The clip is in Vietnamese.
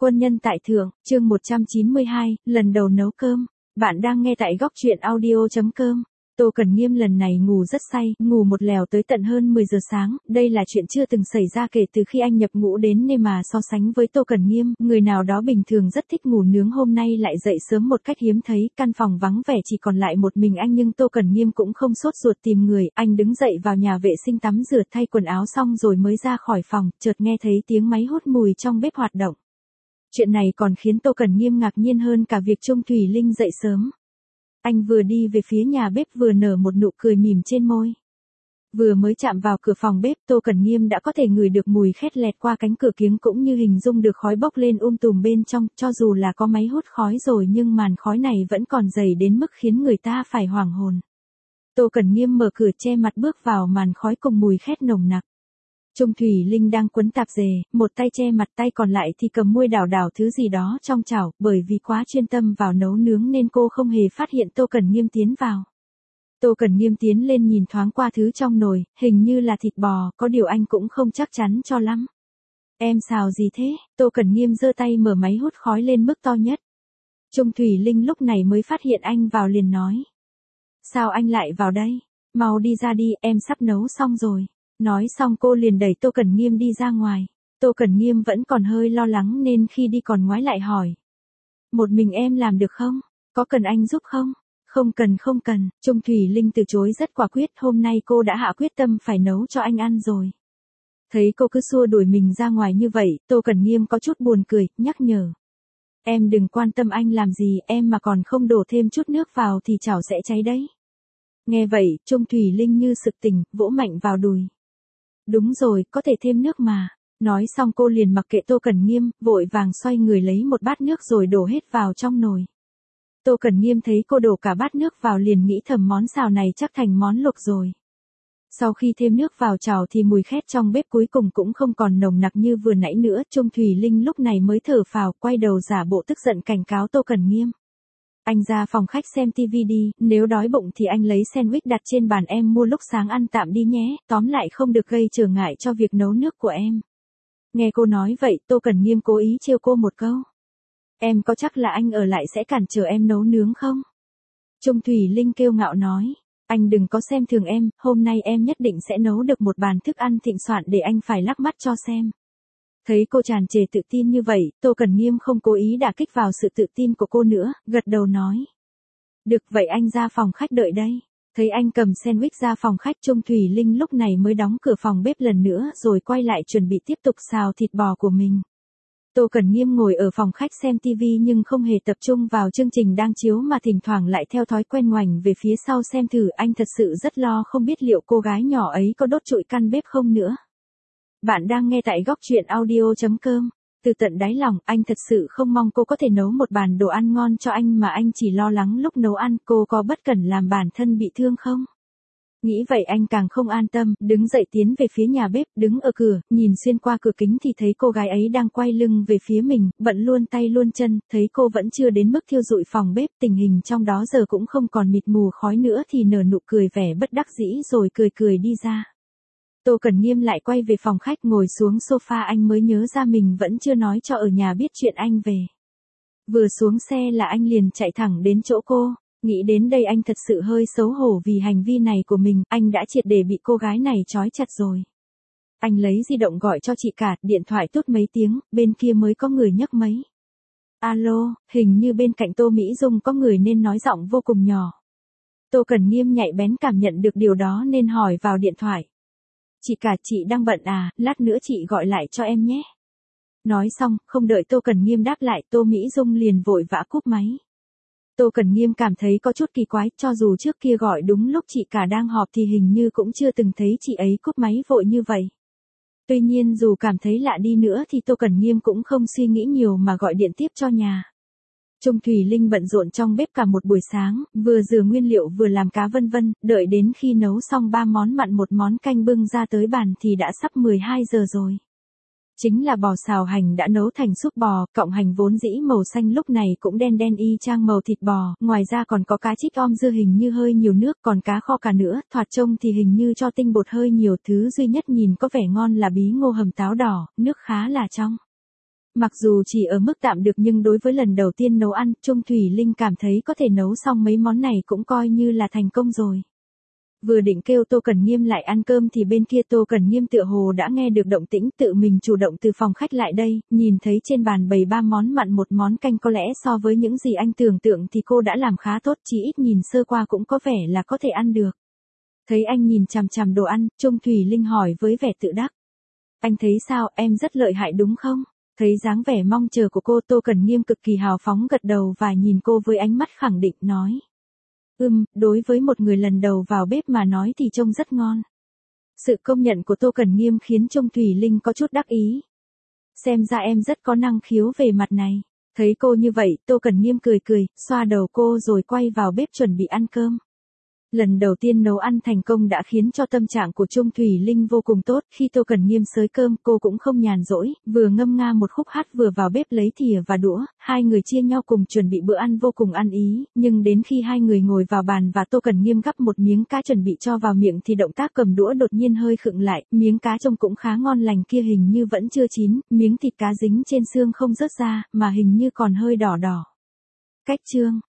Quân nhân tại thượng, chương 192, lần đầu nấu cơm. Bạn đang nghe tại góc truyện audio.com. Tô Cẩn Nghiêm lần này ngủ rất say, ngủ một lèo tới tận hơn 10 giờ sáng, đây là chuyện chưa từng xảy ra kể từ khi anh nhập ngũ đến nên mà so sánh với Tô Cẩn Nghiêm, người nào đó bình thường rất thích ngủ nướng hôm nay lại dậy sớm một cách hiếm thấy, căn phòng vắng vẻ chỉ còn lại một mình anh nhưng Tô Cẩn Nghiêm cũng không sốt ruột tìm người, anh đứng dậy vào nhà vệ sinh tắm rửa thay quần áo xong rồi mới ra khỏi phòng, chợt nghe thấy tiếng máy hút mùi trong bếp hoạt động. Chuyện này còn khiến Tô Cẩn Nghiêm ngạc nhiên hơn cả việc Trung Thủy Linh dậy sớm. Anh vừa đi về phía nhà bếp vừa nở một nụ cười mỉm trên môi. Vừa mới chạm vào cửa phòng bếp Tô Cẩn Nghiêm đã có thể ngửi được mùi khét lẹt qua cánh cửa kiếng cũng như hình dung được khói bốc lên tùm bên trong, cho dù là có máy hút khói rồi nhưng màn khói này vẫn còn dày đến mức khiến người ta phải hoảng hồn. Tô Cẩn Nghiêm mở cửa che mặt bước vào màn khói cùng mùi khét nồng nặc. Trung Thủy Linh đang quấn tạp dề, một tay che mặt tay còn lại thì cầm muôi đảo đảo thứ gì đó trong chảo, bởi vì quá chuyên tâm vào nấu nướng nên cô không hề phát hiện Tô Cẩn Nghiêm tiến vào. Tô Cẩn Nghiêm tiến lên nhìn thoáng qua thứ trong nồi, hình như là thịt bò, có điều anh cũng không chắc chắn cho lắm. Em xào gì thế? Tô Cẩn Nghiêm giơ tay mở máy hút khói lên mức to nhất. Trung Thủy Linh lúc này mới phát hiện anh vào liền nói. Sao anh lại vào đây? Mau đi ra đi, em sắp nấu xong rồi. Nói xong cô liền đẩy Tô Cẩn Nghiêm đi ra ngoài. Tô Cẩn Nghiêm vẫn còn hơi lo lắng nên khi đi còn ngoái lại hỏi. Một mình em làm được không? Có cần anh giúp không? Không cần. Trung Thủy Linh từ chối rất quả quyết, hôm nay cô đã hạ quyết tâm phải nấu cho anh ăn rồi. Thấy cô cứ xua đuổi mình ra ngoài như vậy, Tô Cẩn Nghiêm có chút buồn cười, nhắc nhở. Em đừng quan tâm anh làm gì, em mà còn không đổ thêm chút nước vào thì chảo sẽ cháy đấy. Nghe vậy, Trung Thủy Linh như sực tỉnh, vỗ mạnh vào đùi. Đúng rồi, có thể thêm nước mà. Nói xong cô liền mặc kệ Tô Cẩn Nghiêm, vội vàng xoay người lấy một bát nước rồi đổ hết vào trong nồi. Tô Cẩn Nghiêm thấy cô đổ cả bát nước vào liền nghĩ thầm món xào này chắc thành món luộc rồi. Sau khi thêm nước vào chảo thì mùi khét trong bếp cuối cùng cũng không còn nồng nặc như vừa nãy nữa. Trung Thủy Linh lúc này mới thở phào, quay đầu giả bộ tức giận cảnh cáo Tô Cẩn Nghiêm. Anh ra phòng khách xem TV đi, nếu đói bụng thì anh lấy sandwich đặt trên bàn em mua lúc sáng ăn tạm đi nhé, tóm lại không được gây trở ngại cho việc nấu nước của em. Nghe cô nói vậy, Tô Cẩn Nghiêm cố ý trêu cô một câu. Em có chắc là anh ở lại sẽ cản trở em nấu nướng không? Trung Thủy Linh kiêu ngạo nói, anh đừng có xem thường em, hôm nay em nhất định sẽ nấu được một bàn thức ăn thịnh soạn để anh phải lắc mắt cho xem. Thấy cô tràn trề tự tin như vậy, Tô Cẩn Nghiêm không cố ý đả kích vào sự tự tin của cô nữa, gật đầu nói. Được vậy anh ra phòng khách đợi đây. Thấy anh cầm sandwich ra phòng khách, Trung Thủy Linh lúc này mới đóng cửa phòng bếp lần nữa rồi quay lại chuẩn bị tiếp tục xào thịt bò của mình. Tô Cẩn Nghiêm ngồi ở phòng khách xem TV nhưng không hề tập trung vào chương trình đang chiếu mà thỉnh thoảng lại theo thói quen ngoảnh về phía sau xem thử, anh thật sự rất lo không biết liệu cô gái nhỏ ấy có đốt trụi căn bếp không nữa. Bạn đang nghe tại góc truyện audio.com. Từ tận đáy lòng, anh thật sự không mong cô có thể nấu một bàn đồ ăn ngon cho anh mà anh chỉ lo lắng lúc nấu ăn cô có bất cẩn làm bản thân bị thương không. Nghĩ vậy anh càng không an tâm, đứng dậy tiến về phía nhà bếp, đứng ở cửa, nhìn xuyên qua cửa kính thì thấy cô gái ấy đang quay lưng về phía mình, bận luôn tay luôn chân, thấy cô vẫn chưa đến mức thiêu rụi phòng bếp, tình hình trong đó giờ cũng không còn mịt mù khói nữa thì nở nụ cười vẻ bất đắc dĩ rồi cười đi ra. Tô Cẩn Nghiêm lại quay về phòng khách ngồi xuống sofa, anh mới nhớ ra mình vẫn chưa nói cho ở nhà biết chuyện anh về. Vừa xuống xe là anh liền chạy thẳng đến chỗ cô, nghĩ đến đây anh thật sự hơi xấu hổ vì hành vi này của mình, anh đã triệt để bị cô gái này trói chặt rồi. Anh lấy di động gọi cho chị cả, điện thoại tút mấy tiếng, bên kia mới có người nhấc máy. Alo, hình như bên cạnh Tô Mỹ Dung có người nên nói giọng vô cùng nhỏ. Tô Cẩn Nghiêm nhạy bén cảm nhận được điều đó nên hỏi vào điện thoại. Chị cả, chị đang bận à, lát nữa chị gọi lại cho em nhé. Nói xong, không đợi Tô Cẩn Nghiêm đáp lại, Tô Mỹ Dung liền vội vã cúp máy. Tô Cẩn Nghiêm cảm thấy có chút kỳ quái, cho dù trước kia gọi đúng lúc chị cả đang họp thì hình như cũng chưa từng thấy chị ấy cúp máy vội như vậy. Tuy nhiên dù cảm thấy lạ đi nữa thì Tô Cẩn Nghiêm cũng không suy nghĩ nhiều mà gọi điện tiếp cho nhà. Trung Thủy Linh bận rộn trong bếp cả một buổi sáng, vừa rửa nguyên liệu vừa làm cá vân vân, đợi đến khi nấu xong 3 món mặn một món canh bưng ra tới bàn thì đã sắp 12 giờ rồi. Chính là bò xào hành đã nấu thành súp bò, cọng hành vốn dĩ màu xanh lúc này cũng đen đen y chang màu thịt bò, ngoài ra còn có cá trích om dưa hình như hơi nhiều nước, còn cá kho cả nữa, thoạt trông thì hình như cho tinh bột hơi nhiều, thứ duy nhất nhìn có vẻ ngon là bí ngô hầm táo đỏ, nước khá là trong. Mặc dù chỉ ở mức tạm được nhưng đối với lần đầu tiên nấu ăn, Trung Thủy Linh cảm thấy có thể nấu xong mấy món này cũng coi như là thành công rồi. Vừa định kêu Tô Cẩn Nghiêm lại ăn cơm thì bên kia Tô Cẩn Nghiêm tựa hồ đã nghe được động tĩnh, tự mình chủ động từ phòng khách lại đây, nhìn thấy trên bàn bày 3 món mặn một món canh, có lẽ so với những gì anh tưởng tượng thì cô đã làm khá tốt, chỉ ít nhìn sơ qua cũng có vẻ là có thể ăn được. Thấy anh nhìn chằm chằm đồ ăn, Trung Thủy Linh hỏi với vẻ tự đắc. Anh thấy sao, em rất lợi hại đúng không? Thấy dáng vẻ mong chờ của cô, Tô Cẩn Nghiêm cực kỳ hào phóng gật đầu và nhìn cô với ánh mắt khẳng định nói. Đối với một người lần đầu vào bếp mà nói thì trông rất ngon. Sự công nhận của Tô Cẩn Nghiêm khiến Trung Thủy Linh có chút đắc ý. Xem ra em rất có năng khiếu về mặt này. Thấy cô như vậy, Tô Cẩn Nghiêm cười cười, xoa đầu cô rồi quay vào bếp chuẩn bị ăn cơm. Lần đầu tiên nấu ăn thành công đã khiến cho tâm trạng của Trung Thủy Linh vô cùng tốt, khi Tô Cẩn Nghiêm xới cơm cô cũng không nhàn rỗi, vừa ngâm nga một khúc hát vừa vào bếp lấy thìa và đũa, hai người chia nhau cùng chuẩn bị bữa ăn vô cùng ăn ý, nhưng đến khi hai người ngồi vào bàn và Tô Cẩn Nghiêm gắp một miếng cá chuẩn bị cho vào miệng thì động tác cầm đũa đột nhiên hơi khựng lại, miếng cá trông cũng khá ngon lành kia hình như vẫn chưa chín, miếng thịt cá dính trên xương không rớt ra, mà hình như còn hơi đỏ đỏ. Cách chương